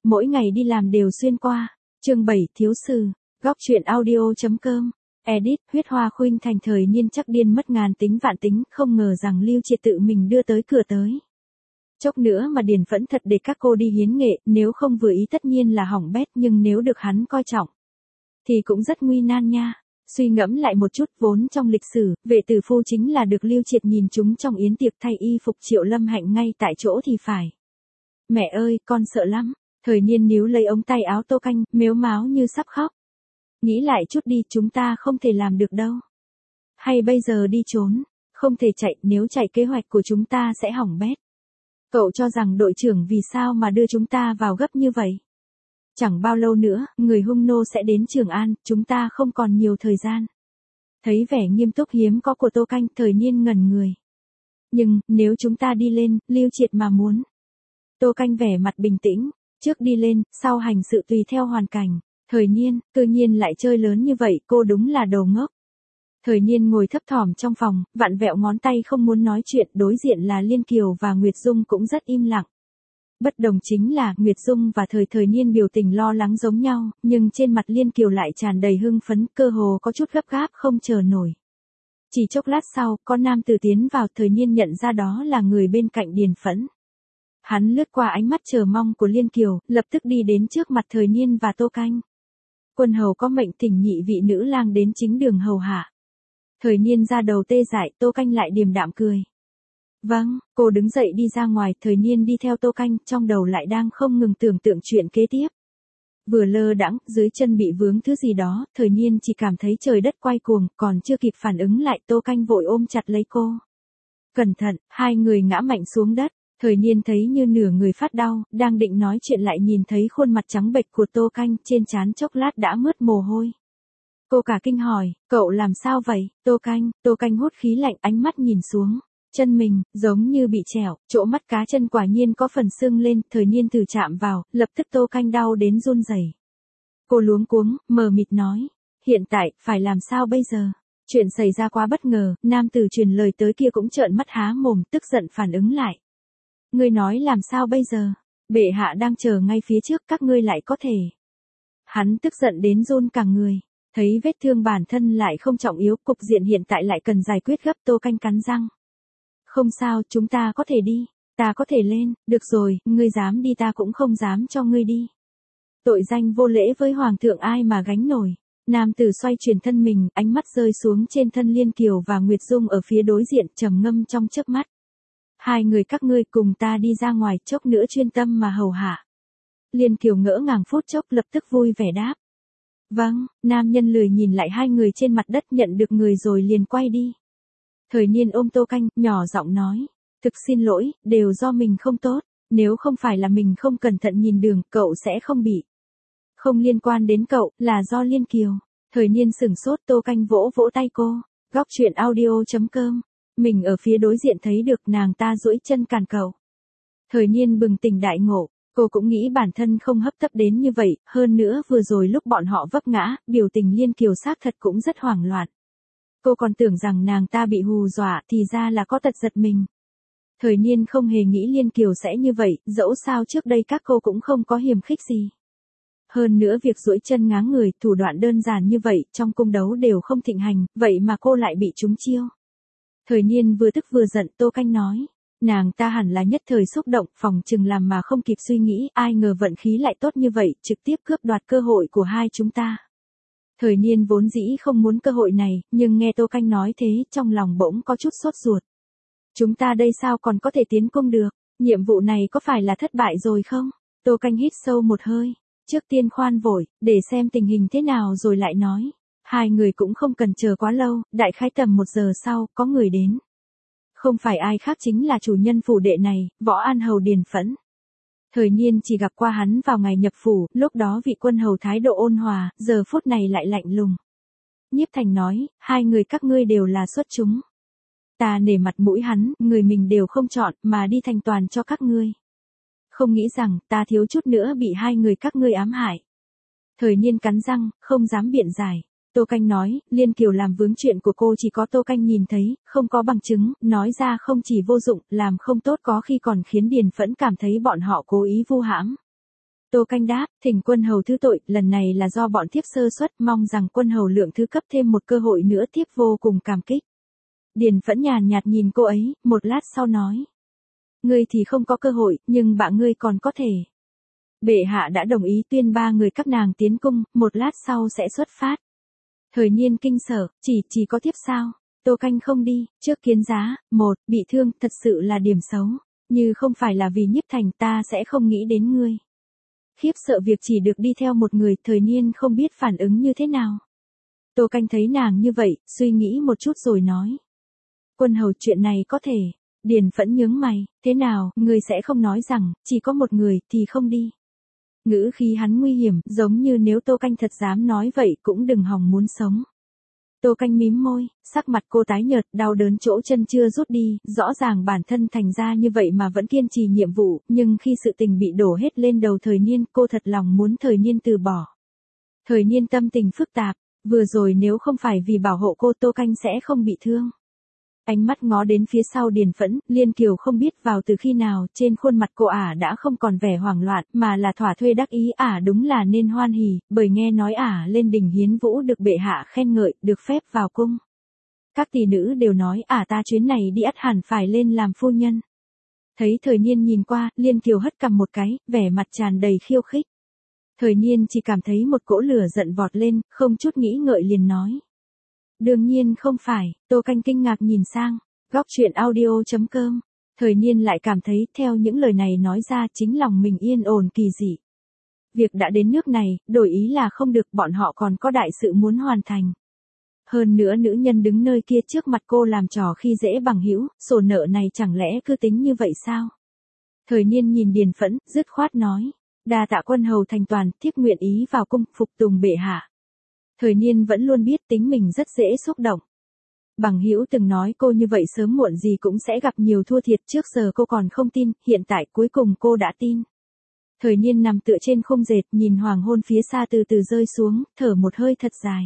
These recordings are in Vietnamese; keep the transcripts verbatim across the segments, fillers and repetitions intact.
mỗi ngày đi làm đều xuyên qua. Chương bảy thiếu sự. Góc truyện audio.com. Edit, huyết hoa khuynh thành thời niên chắc điên mất ngàn tính vạn tính, không ngờ rằng Lưu Triệt tự mình đưa tới cửa tới. Chốc nữa mà Điền Phẫn thật để các cô đi hiến nghệ, nếu không vừa ý tất nhiên là hỏng bét, nhưng nếu được hắn coi trọng, thì cũng rất nguy nan nha. Suy ngẫm lại một chút, vốn trong lịch sử, vệ tử phu chính là được Lưu Triệt nhìn chúng trong yến tiệc thay y phục Triệu Lâm Hạnh ngay tại chỗ thì phải. Mẹ ơi, con sợ lắm. Thời niên níu lấy ống tay áo Tô Canh, mếu máo như sắp khóc. Nghĩ lại chút đi, chúng ta không thể làm được đâu. Hay bây giờ đi trốn? Không thể chạy, nếu chạy kế hoạch của chúng ta sẽ hỏng bét. Cậu cho rằng đội trưởng vì sao mà đưa chúng ta vào gấp như vậy? Chẳng bao lâu nữa, người hung nô sẽ đến Trường An, chúng ta không còn nhiều thời gian. Thấy vẻ nghiêm túc hiếm có của Tô Canh, thời niên ngẩn người. Nhưng, nếu chúng ta đi lên, Lưu Triệt mà muốn. Tô Canh vẻ mặt bình tĩnh, trước đi lên, sau hành sự tùy theo hoàn cảnh. Thời niên, tự nhiên lại chơi lớn như vậy, cô đúng là đồ ngốc. Thời niên ngồi thấp thỏm trong phòng, vặn vẹo ngón tay không muốn nói chuyện, đối diện là Liên Kiều và Nguyệt Dung cũng rất im lặng. Bất đồng chính là, Nguyệt Dung và thời thời niên biểu tình lo lắng giống nhau, nhưng trên mặt Liên Kiều lại tràn đầy hưng phấn, cơ hồ có chút gấp gáp không chờ nổi. Chỉ chốc lát sau, có nam tử tiến vào, thời niên nhận ra đó là người bên cạnh Điền Phẫn. Hắn lướt qua ánh mắt chờ mong của Liên Kiều, lập tức đi đến trước mặt thời niên và Tô Canh. Quân hầu có mệnh thỉnh nhị vị nữ lang đến chính đường hầu hạ. Thời niên ra đầu tê dại, Tô Canh lại điềm đạm cười. Vâng, cô đứng dậy đi ra ngoài, thời niên đi theo Tô Canh, trong đầu lại đang không ngừng tưởng tượng chuyện kế tiếp. Vừa lơ đãng, dưới chân bị vướng thứ gì đó, thời niên chỉ cảm thấy trời đất quay cuồng, còn chưa kịp phản ứng lại, Tô Canh vội ôm chặt lấy cô. Cẩn thận, hai người ngã mạnh xuống đất, thời niên thấy như nửa người phát đau, đang định nói chuyện lại nhìn thấy khuôn mặt trắng bệch của Tô Canh, trên trán chốc lát đã mướt mồ hôi. Cô cả kinh hỏi, cậu làm sao vậy? Tô Canh, Tô Canh hút khí lạnh, ánh mắt nhìn xuống. Chân mình, giống như bị trẻo, chỗ mắt cá chân quả nhiên có phần sưng lên, thời niên thử chạm vào, lập tức Tô Canh đau đến run rẩy. Cô luống cuống, mờ mịt nói, hiện tại, phải làm sao bây giờ? Chuyện xảy ra quá bất ngờ, nam tử truyền lời tới kia cũng trợn mắt há mồm, tức giận phản ứng lại. Ngươi nói làm sao bây giờ? Bệ hạ đang chờ ngay phía trước, các ngươi lại có thể. Hắn tức giận đến run cả người. Thấy vết thương bản thân lại không trọng yếu, cục diện hiện tại lại cần giải quyết gấp, Tô Canh cắn răng. Không sao, chúng ta có thể đi, ta có thể lên, được rồi, ngươi dám đi ta cũng không dám cho ngươi đi. Tội danh vô lễ với hoàng thượng ai mà gánh nổi. Nam tử xoay chuyển thân mình, ánh mắt rơi xuống trên thân Liên Kiều và Nguyệt Dung ở phía đối diện, trầm ngâm trong chớp mắt. Hai người các ngươi cùng ta đi ra ngoài, chốc nữa chuyên tâm mà hầu hạ. Liên Kiều ngỡ ngàng phút chốc, lập tức vui vẻ đáp. Vâng, nam nhân lười nhìn lại hai người trên mặt đất, nhận được người rồi liền quay đi. Thời niên ôm Tô Canh, nhỏ giọng nói. Thực xin lỗi, đều do mình không tốt, nếu không phải là mình không cẩn thận nhìn đường, cậu sẽ không bị. Không liên quan đến cậu, là do Liên Kiều. Thời niên sửng sốt, Tô Canh vỗ vỗ tay cô. Góc truyện audio.com. Mình ở phía đối diện thấy được, nàng ta duỗi chân cản cậu. Thời niên bừng tỉnh đại ngộ. Cô cũng nghĩ bản thân không hấp tấp đến như vậy, hơn nữa vừa rồi lúc bọn họ vấp ngã, biểu tình Liên Kiều xác thật cũng rất hoảng loạn. Cô còn tưởng rằng nàng ta bị hù dọa, thì ra là có tật giật mình. Thời niên không hề nghĩ Liên Kiều sẽ như vậy, dẫu sao trước đây các cô cũng không có hiềm khích gì. Hơn nữa việc duỗi chân ngáng người, thủ đoạn đơn giản như vậy, trong cung đấu đều không thịnh hành, vậy mà cô lại bị trúng chiêu. Thời niên vừa tức vừa giận, Tô Canh nói. Nàng ta hẳn là nhất thời xúc động, phòng chừng làm mà không kịp suy nghĩ, ai ngờ vận khí lại tốt như vậy, trực tiếp cướp đoạt cơ hội của hai chúng ta. Thời niên vốn dĩ không muốn cơ hội này, nhưng nghe Tô Canh nói thế, trong lòng bỗng có chút sốt ruột. Chúng ta đây sao còn có thể tiến công được, nhiệm vụ này có phải là thất bại rồi không? Tô Canh hít sâu một hơi, trước tiên khoan vội, để xem tình hình thế nào rồi lại nói. Hai người cũng không cần chờ quá lâu, đại khái tầm một giờ sau, có người đến. Không phải ai khác chính là chủ nhân phủ đệ này, Võ An Hầu Điền Phẫn. Thời niên chỉ gặp qua hắn vào ngày nhập phủ, lúc đó vị quân hầu thái độ ôn hòa, giờ phút này lại lạnh lùng. Nhiếp Thành nói, hai người các ngươi đều là xuất chúng. Ta nể mặt mũi hắn, người mình đều không chọn, mà đi thành toàn cho các ngươi. Không nghĩ rằng, ta thiếu chút nữa bị hai người các ngươi ám hại. Thời niên cắn răng, không dám biện giải. Tô Canh nói, Liên Kiều làm vướng chuyện của cô chỉ có Tô Canh nhìn thấy, không có bằng chứng, nói ra không chỉ vô dụng, làm không tốt có khi còn khiến Điền Phẫn cảm thấy bọn họ cố ý vu hãm. Tô Canh đáp, thỉnh quân hầu thứ tội, lần này là do bọn thiếp sơ suất, mong rằng quân hầu lượng thứ cấp thêm một cơ hội nữa, thiếp vô cùng cảm kích. Điền Phẫn nhàn nhạt nhìn cô ấy, một lát sau nói. Ngươi thì không có cơ hội, nhưng bạn ngươi còn có thể. Bệ hạ đã đồng ý tuyên ba người các nàng tiến cung, một lát sau sẽ xuất phát. Thời Niên kinh sở, chỉ, chỉ có thiếp sao? Tô Canh không đi, trước kiến giá, một, bị thương, thật sự là điểm xấu. Như không phải là vì Nhiếp Thành ta sẽ không nghĩ đến ngươi. Khiếp sợ việc chỉ được đi theo một người, Thời Niên không biết phản ứng như thế nào. Tô Canh thấy nàng như vậy, suy nghĩ một chút rồi nói. Quân hầu chuyện này có thể. Điền Phẫn nhướng mày, thế nào, ngươi sẽ không nói rằng, chỉ có một người, thì không đi. Ngữ khí hắn nguy hiểm, giống như nếu Tô Canh thật dám nói vậy cũng đừng hòng muốn sống. Tô Canh mím môi, sắc mặt cô tái nhợt, đau đớn chỗ chân chưa rút đi, rõ ràng bản thân thành ra như vậy mà vẫn kiên trì nhiệm vụ, nhưng khi sự tình bị đổ hết lên đầu Thời Niên, cô thật lòng muốn Thời Niên từ bỏ. Thời Niên tâm tình phức tạp, vừa rồi nếu không phải vì bảo hộ cô, Tô Canh sẽ không bị thương. Ánh mắt ngó đến phía sau Điền Phẫn, Liên Kiều không biết vào từ khi nào, trên khuôn mặt cô ả đã không còn vẻ hoảng loạn, mà là thỏa thuê đắc ý, ả đúng là nên hoan hỉ, bởi nghe nói ả lên đình hiến vũ được bệ hạ khen ngợi, được phép vào cung. Các tỷ nữ đều nói ả ta chuyến này đi ắt hẳn phải lên làm phu nhân. Thấy Thời Niên nhìn qua, Liên Kiều hất cằm một cái, vẻ mặt tràn đầy khiêu khích. Thời Niên chỉ cảm thấy một cỗ lửa giận vọt lên, không chút nghĩ ngợi liền nói. Đương nhiên không phải, Tô Canh kinh ngạc nhìn sang, góc truyện audio chấm com. Thời Niên lại cảm thấy theo những lời này nói ra chính lòng mình yên ổn kỳ dị. Việc đã đến nước này, đổi ý là không được, bọn họ còn có đại sự muốn hoàn thành. Hơn nữa nữ nhân đứng nơi kia trước mặt cô làm trò khi dễ bằng hữu, sổ nợ này chẳng lẽ cứ tính như vậy sao? Thời Niên nhìn Điền Phẫn, dứt khoát nói, đa tạ quân hầu thành toàn, thiếp nguyện ý vào cung phục tùng bệ hạ. Thời Niên vẫn luôn biết tính mình rất dễ xúc động. Bằng hữu từng nói cô như vậy sớm muộn gì cũng sẽ gặp nhiều thua thiệt, trước giờ cô còn không tin, hiện tại cuối cùng cô đã tin. Thời Niên nằm tựa trên khung dệt, nhìn hoàng hôn phía xa từ từ rơi xuống, thở một hơi thật dài.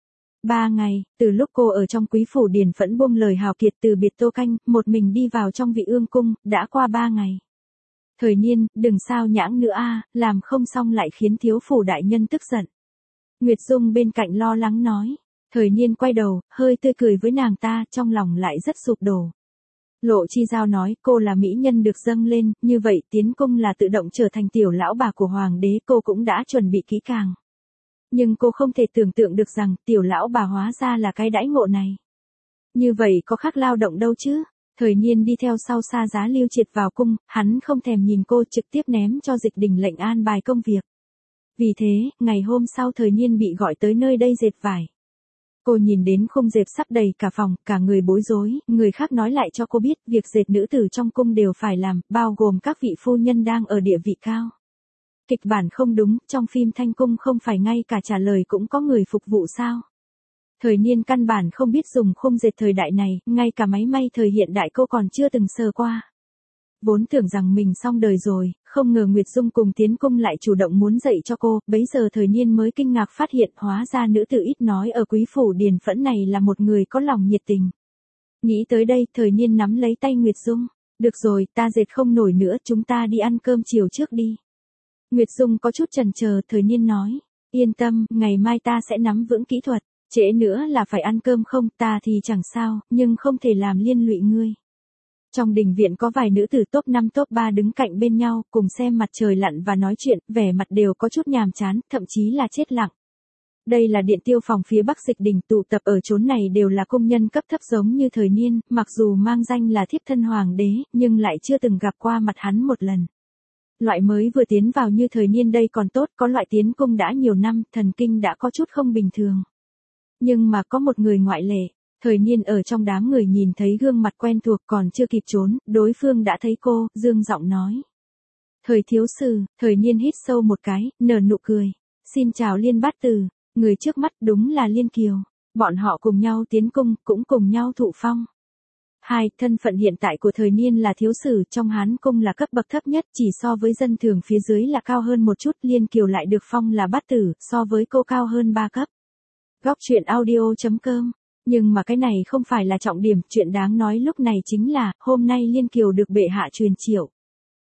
Ba ngày, từ lúc cô ở trong quý phủ Điền Phẫn buông lời hào kiệt từ biệt Tô Canh, một mình đi vào trong Vị Ương cung, đã qua ba ngày. Thời Niên, đừng sao nhãng nữa a, làm không xong lại khiến thiếu phủ đại nhân tức giận. Nguyệt Dung bên cạnh lo lắng nói. Thời Niên quay đầu, hơi tươi cười với nàng ta, trong lòng lại rất sụp đổ. Lộ Chi Giao nói, cô là mỹ nhân được dâng lên, như vậy tiến cung là tự động trở thành tiểu lão bà của hoàng đế, cô cũng đã chuẩn bị kỹ càng. Nhưng cô không thể tưởng tượng được rằng, tiểu lão bà hóa ra là cái đãi ngộ này. Như vậy có khác lao động đâu chứ? Thời Niên đi theo sau Sa Giá Lưu Triệt vào cung, hắn không thèm nhìn cô, trực tiếp ném cho Dịch Đình lệnh an bài công việc. Vì thế, ngày hôm sau Thời Niên bị gọi tới nơi đây dệt vải. Cô nhìn đến khung dệt sắp đầy cả phòng, cả người bối rối, người khác nói lại cho cô biết, việc dệt nữ tử trong cung đều phải làm, bao gồm các vị phu nhân đang ở địa vị cao. Kịch bản không đúng, trong phim Thanh Cung không phải ngay cả trả lời cũng có người phục vụ sao? Thời Niên căn bản không biết dùng khung dệt thời đại này, ngay cả máy may thời hiện đại cô còn chưa từng sờ qua. Vốn tưởng rằng mình xong đời rồi, không ngờ Nguyệt Dung cùng tiến cung lại chủ động muốn dạy cho cô, bấy giờ Thời Niên mới kinh ngạc phát hiện hóa ra nữ tử ít nói ở quý phủ Điền Phẫn này là một người có lòng nhiệt tình. Nghĩ tới đây, Thời Niên nắm lấy tay Nguyệt Dung, được rồi, ta dệt không nổi nữa, chúng ta đi ăn cơm chiều trước đi. Nguyệt Dung có chút chần chờ, Thời Niên nói, yên tâm, ngày mai ta sẽ nắm vững kỹ thuật, trễ nữa là phải ăn cơm không, ta thì chẳng sao, nhưng không thể làm liên lụy ngươi. Trong đình viện có vài nữ tử top năm top ba đứng cạnh bên nhau, cùng xem mặt trời lặn và nói chuyện, vẻ mặt đều có chút nhàm chán, thậm chí là chết lặng. Đây là điện tiêu phòng phía Bắc Dịch Đình, tụ tập ở chốn này đều là công nhân cấp thấp giống như Thời Niên, mặc dù mang danh là thiếp thân hoàng đế, nhưng lại chưa từng gặp qua mặt hắn một lần. Loại mới vừa tiến vào như Thời Niên đây còn tốt, có loại tiến cung đã nhiều năm, thần kinh đã có chút không bình thường. Nhưng mà có một người ngoại lệ. Thời Niên ở trong đám người nhìn thấy gương mặt quen thuộc còn chưa kịp trốn, đối phương đã thấy cô, dương giọng nói. Thời thiếu sư, Thời Niên hít sâu một cái, nở nụ cười. Xin chào Liên Bát Từ, người trước mắt đúng là Liên Kiều. Bọn họ cùng nhau tiến cung, cũng cùng nhau thụ phong. Hai, thân phận hiện tại của Thời Niên là thiếu sử, trong Hán cung là cấp bậc thấp nhất, chỉ so với dân thường phía dưới là cao hơn một chút, Liên Kiều lại được phong là bát tử, so với cô cao hơn ba cấp. Góc truyện audio chấm com. Nhưng mà cái này không phải là trọng điểm, chuyện đáng nói lúc này chính là, hôm nay Liên Kiều được bệ hạ truyền triệu.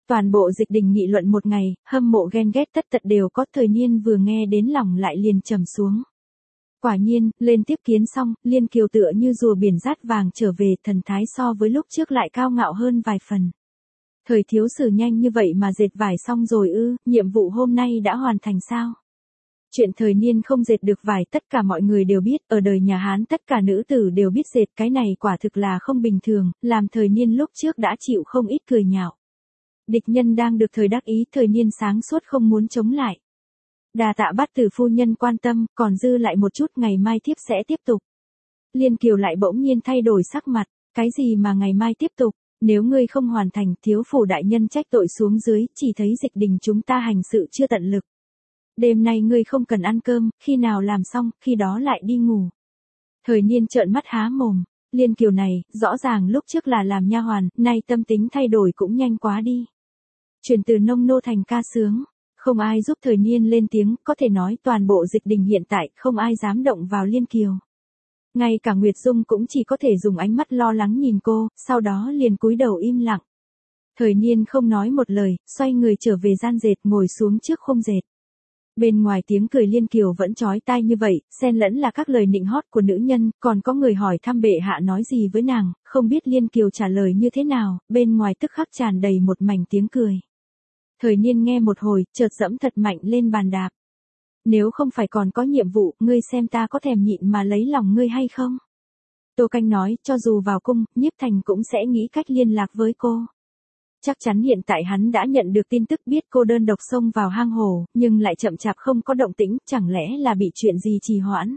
Toàn bộ Dịch Đình nghị luận một ngày, hâm mộ ghen ghét tất tật đều có. Thời Niên vừa nghe đến lòng lại liền trầm xuống. Quả nhiên, lên tiếp kiến xong, Liên Kiều tựa như rùa biển rát vàng trở về, thần thái so với lúc trước lại cao ngạo hơn vài phần. Thời thiếu sử nhanh như vậy mà dệt vải xong rồi ư, nhiệm vụ hôm nay đã hoàn thành sao? Chuyện Thời Niên không dệt được vải tất cả mọi người đều biết, ở đời nhà Hán tất cả nữ tử đều biết dệt, cái này quả thực là không bình thường, làm Thời Niên lúc trước đã chịu không ít cười nhạo. Địch nhân đang được thời đắc ý, Thời Niên sáng suốt không muốn chống lại. Đà tạ Bát Tử phu nhân quan tâm, còn dư lại một chút, ngày mai thiếp sẽ tiếp tục. Liên Kiều lại bỗng nhiên thay đổi sắc mặt, cái gì mà ngày mai tiếp tục, nếu ngươi không hoàn thành, thiếu phủ đại nhân trách tội xuống dưới, chỉ thấy Dịch Đình chúng ta hành sự chưa tận lực. Đêm nay ngươi không cần ăn cơm, khi nào làm xong, khi đó lại đi ngủ. Thời Niên trợn mắt há mồm, Liên Kiều này, rõ ràng lúc trước là làm nha hoàn, nay tâm tính thay đổi cũng nhanh quá đi. Chuyển từ nông nô thành ca sướng, không ai giúp Thời Niên lên tiếng, có thể nói toàn bộ Dịch Đình hiện tại không ai dám động vào Liên Kiều. Ngay cả Nguyệt Dung cũng chỉ có thể dùng ánh mắt lo lắng nhìn cô, sau đó liền cúi đầu im lặng. Thời Niên không nói một lời, xoay người trở về gian dệt, ngồi xuống trước khung dệt. Bên ngoài tiếng cười Liên Kiều vẫn chói tai như vậy, xen lẫn là các lời nịnh hót của nữ nhân, còn có người hỏi thăm bệ hạ nói gì với nàng, không biết Liên Kiều trả lời như thế nào, bên ngoài tức khắc tràn đầy một mảnh tiếng cười. Thời Niên nghe một hồi, chợt dẫm thật mạnh lên bàn đạp. Nếu không phải còn có nhiệm vụ, ngươi xem ta có thèm nhịn mà lấy lòng ngươi hay không? Tô Canh nói, cho dù vào cung, Nhiếp Thành cũng sẽ nghĩ cách liên lạc với cô. Chắc chắn hiện tại hắn đã nhận được tin tức, biết cô đơn độc xông vào hang hồ, nhưng lại chậm chạp không có động tĩnh, chẳng lẽ là bị chuyện gì trì hoãn?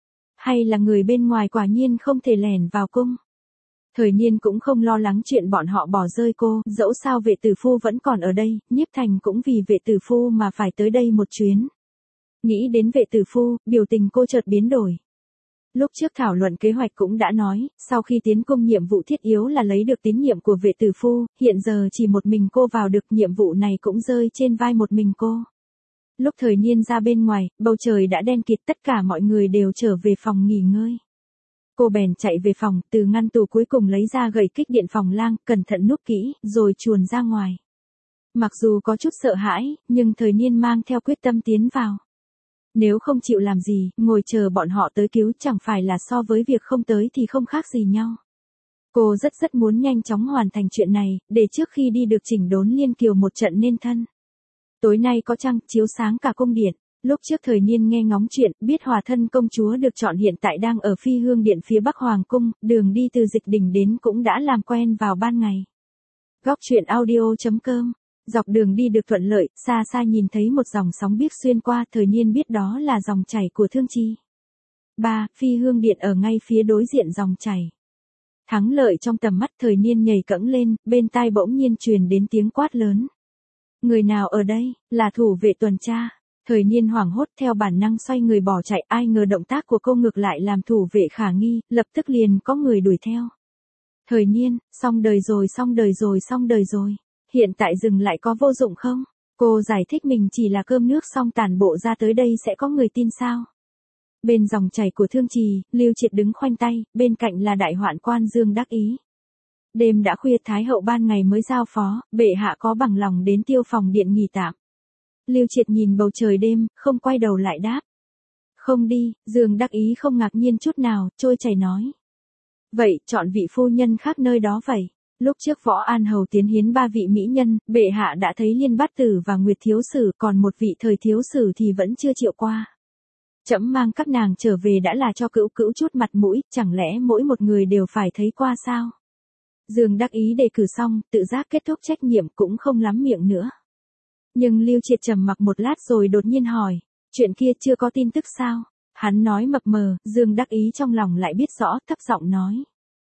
Hay là người bên ngoài quả nhiên không thể lẻn vào cung? Thời Niên cũng không lo lắng chuyện bọn họ bỏ rơi cô, dẫu sao vệ tử phu vẫn còn ở đây, Nhiếp Thành cũng vì vệ tử phu mà phải tới đây một chuyến. Nghĩ đến vệ tử phu, biểu tình cô chợt biến đổi. Lúc trước thảo luận kế hoạch cũng đã nói, sau khi tiến cung nhiệm vụ thiết yếu là lấy được tín nhiệm của vệ tử phu, hiện giờ chỉ một mình cô vào được, nhiệm vụ này cũng rơi trên vai một mình cô. Lúc Thời Niên ra bên ngoài, bầu trời đã đen kịt, tất cả mọi người đều trở về phòng nghỉ ngơi. Cô bèn chạy về phòng, từ ngăn tủ cuối cùng lấy ra gậy kích điện phòng lang, cẩn thận núp kỹ, rồi chuồn ra ngoài. Mặc dù có chút sợ hãi, nhưng Thời Niên mang theo quyết tâm tiến vào. Nếu không chịu làm gì, ngồi chờ bọn họ tới cứu chẳng phải là so với việc không tới thì không khác gì nhau. Cô rất rất muốn nhanh chóng hoàn thành chuyện này, để trước khi đi được chỉnh đốn Liên Kiều một trận nên thân. Tối nay có trăng, chiếu sáng cả cung điện. Lúc trước Thời Niên nghe ngóng chuyện, biết Hòa Thân công chúa được chọn hiện tại đang ở Phi Hương Điện phía Bắc Hoàng cung, đường đi từ Dịch Đình đến cũng đã làm quen vào ban ngày. Góc truyện audio chấm com. Dọc đường đi được thuận lợi, xa xa nhìn thấy một dòng sóng biếc xuyên qua, Thời Niên biết đó là dòng chảy của Thương Chi. ba. Phi Hương Điện ở ngay phía đối diện dòng chảy. Thắng lợi trong tầm mắt, Thời Niên nhảy cẫng lên, bên tai bỗng nhiên truyền đến tiếng quát lớn. Người nào ở đây? Là thủ vệ tuần tra. Thời Niên hoảng hốt theo bản năng xoay người bỏ chạy, ai ngờ động tác của cô ngược lại làm thủ vệ khả nghi, lập tức liền có người đuổi theo. Thời Niên, xong đời rồi xong đời rồi xong đời rồi. Hiện tại dừng lại có vô dụng không? Cô giải thích mình chỉ là cơm nước xong tản bộ ra tới đây sẽ có người tin sao? Bên dòng chảy của Thương Trì, Lưu Triệt đứng khoanh tay, bên cạnh là đại hoạn quan Dương Đắc Ý. Đêm đã khuya, Thái hậu ban ngày mới giao phó, bệ hạ có bằng lòng đến Tiêu Phòng Điện nghỉ tạm. Lưu Triệt nhìn bầu trời đêm, không quay đầu lại đáp. Không đi, Dương Đắc Ý không ngạc nhiên chút nào, trôi chảy nói. Vậy, chọn vị phu nhân khác nơi đó vậy. Lúc trước Võ An Hầu tiến hiến ba vị mỹ nhân, bệ hạ đã thấy Liên Bát Tử và Nguyệt Thiếu Sử, còn một vị Thời Thiếu Sử thì vẫn chưa chịu qua. Trẫm mang các nàng trở về đã là cho cữu cữu chút mặt mũi, chẳng lẽ mỗi một người đều phải thấy qua sao? Dương Đắc Ý đề cử xong, tự giác kết thúc trách nhiệm cũng không lắm miệng nữa. Nhưng Lưu Triệt trầm mặc một lát rồi đột nhiên hỏi, chuyện kia chưa có tin tức sao? Hắn nói mập mờ, Dương Đắc Ý trong lòng lại biết rõ, thấp giọng nói.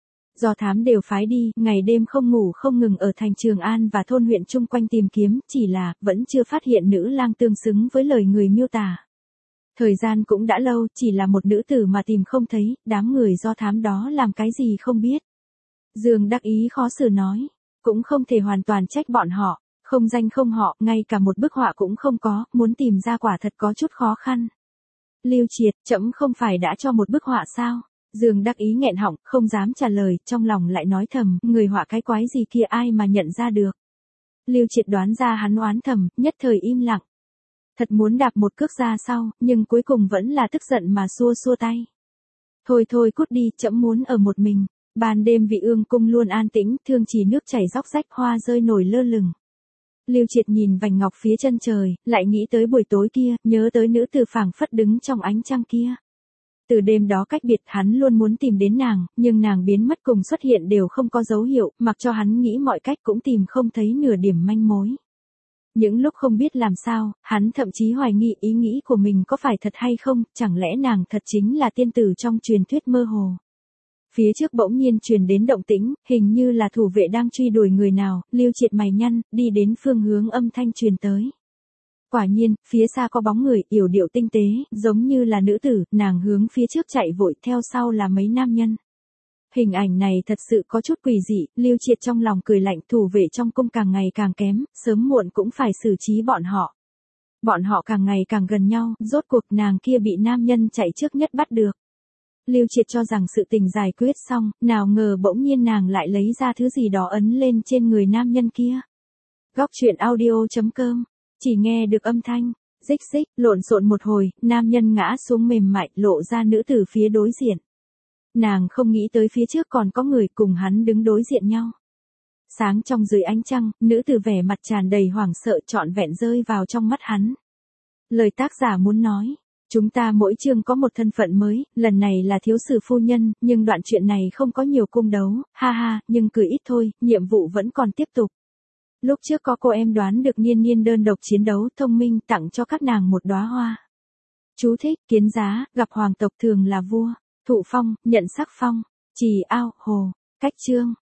Do thám đều phái đi, ngày đêm không ngủ không ngừng ở thành Trường An và thôn huyện chung quanh tìm kiếm, chỉ là, vẫn chưa phát hiện nữ lang tương xứng với lời người miêu tả. Thời gian cũng đã lâu, chỉ là một nữ tử mà tìm không thấy, đám người do thám đó làm cái gì không biết. Dương Đắc Ý khó xử nói, cũng không thể hoàn toàn trách bọn họ, không danh không họ, ngay cả một bức họa cũng không có, muốn tìm ra quả thật có chút khó khăn. Lưu Triệt, trẫm không phải đã cho một bức họa sao? Dương Đắc Ý nghẹn họng, không dám trả lời, trong lòng lại nói thầm, người họa cái quái gì kia ai mà nhận ra được. Lưu Triệt đoán ra hắn oán thầm, nhất thời im lặng. Thật muốn đạp một cước ra sau, nhưng cuối cùng vẫn là tức giận mà xua xua tay. Thôi thôi cút đi, trẫm muốn ở một mình. Ban đêm Vị Ương cung luôn an tĩnh, thương chỉ nước chảy róc rách, hoa rơi nổi lơ lửng. Lưu Triệt nhìn vành ngọc phía chân trời, lại nghĩ tới buổi tối kia, nhớ tới nữ tử phảng phất đứng trong ánh trăng kia. Từ đêm đó cách biệt, hắn luôn muốn tìm đến nàng, nhưng nàng biến mất cùng xuất hiện đều không có dấu hiệu, mặc cho hắn nghĩ mọi cách cũng tìm không thấy nửa điểm manh mối. Những lúc không biết làm sao, hắn thậm chí hoài nghi ý nghĩ của mình có phải thật hay không, chẳng lẽ nàng thật chính là tiên tử trong truyền thuyết mơ hồ. Phía trước bỗng nhiên truyền đến động tĩnh, hình như là thủ vệ đang truy đuổi người nào, Lưu Triệt mày nhăn, đi đến phương hướng âm thanh truyền tới. Quả nhiên, phía xa có bóng người, yểu điệu tinh tế, giống như là nữ tử, nàng hướng phía trước chạy vội, theo sau là mấy nam nhân. Hình ảnh này thật sự có chút quỷ dị, Lưu Triệt trong lòng cười lạnh, thủ vệ trong cung càng ngày càng kém, sớm muộn cũng phải xử trí bọn họ. Bọn họ càng ngày càng gần nhau, rốt cuộc nàng kia bị nam nhân chạy trước nhất bắt được. Lưu Triệt cho rằng sự tình giải quyết xong, nào ngờ bỗng nhiên nàng lại lấy ra thứ gì đó ấn lên trên người nam nhân kia. Góc truyện audio chấm com, chỉ nghe được âm thanh, rích rích, lộn xộn một hồi, nam nhân ngã xuống mềm mại, lộ ra nữ tử phía đối diện. Nàng không nghĩ tới phía trước còn có người cùng hắn đứng đối diện nhau. Sáng trong dưới ánh trăng, nữ tử vẻ mặt tràn đầy hoảng sợ trọn vẹn rơi vào trong mắt hắn. Lời tác giả muốn nói, chúng ta mỗi chương có một thân phận mới, lần này là thiếu sử phu nhân, nhưng đoạn chuyện này không có nhiều cung đấu, ha ha, nhưng cười ít thôi, nhiệm vụ vẫn còn tiếp tục. Lúc trước có cô em đoán được Niên Niên đơn độc chiến đấu thông minh tặng cho các nàng một đóa hoa. Chú thích, kiến giá, gặp hoàng tộc thường là vua, thụ phong, nhận sắc phong, trì ao, hồ, cách chương.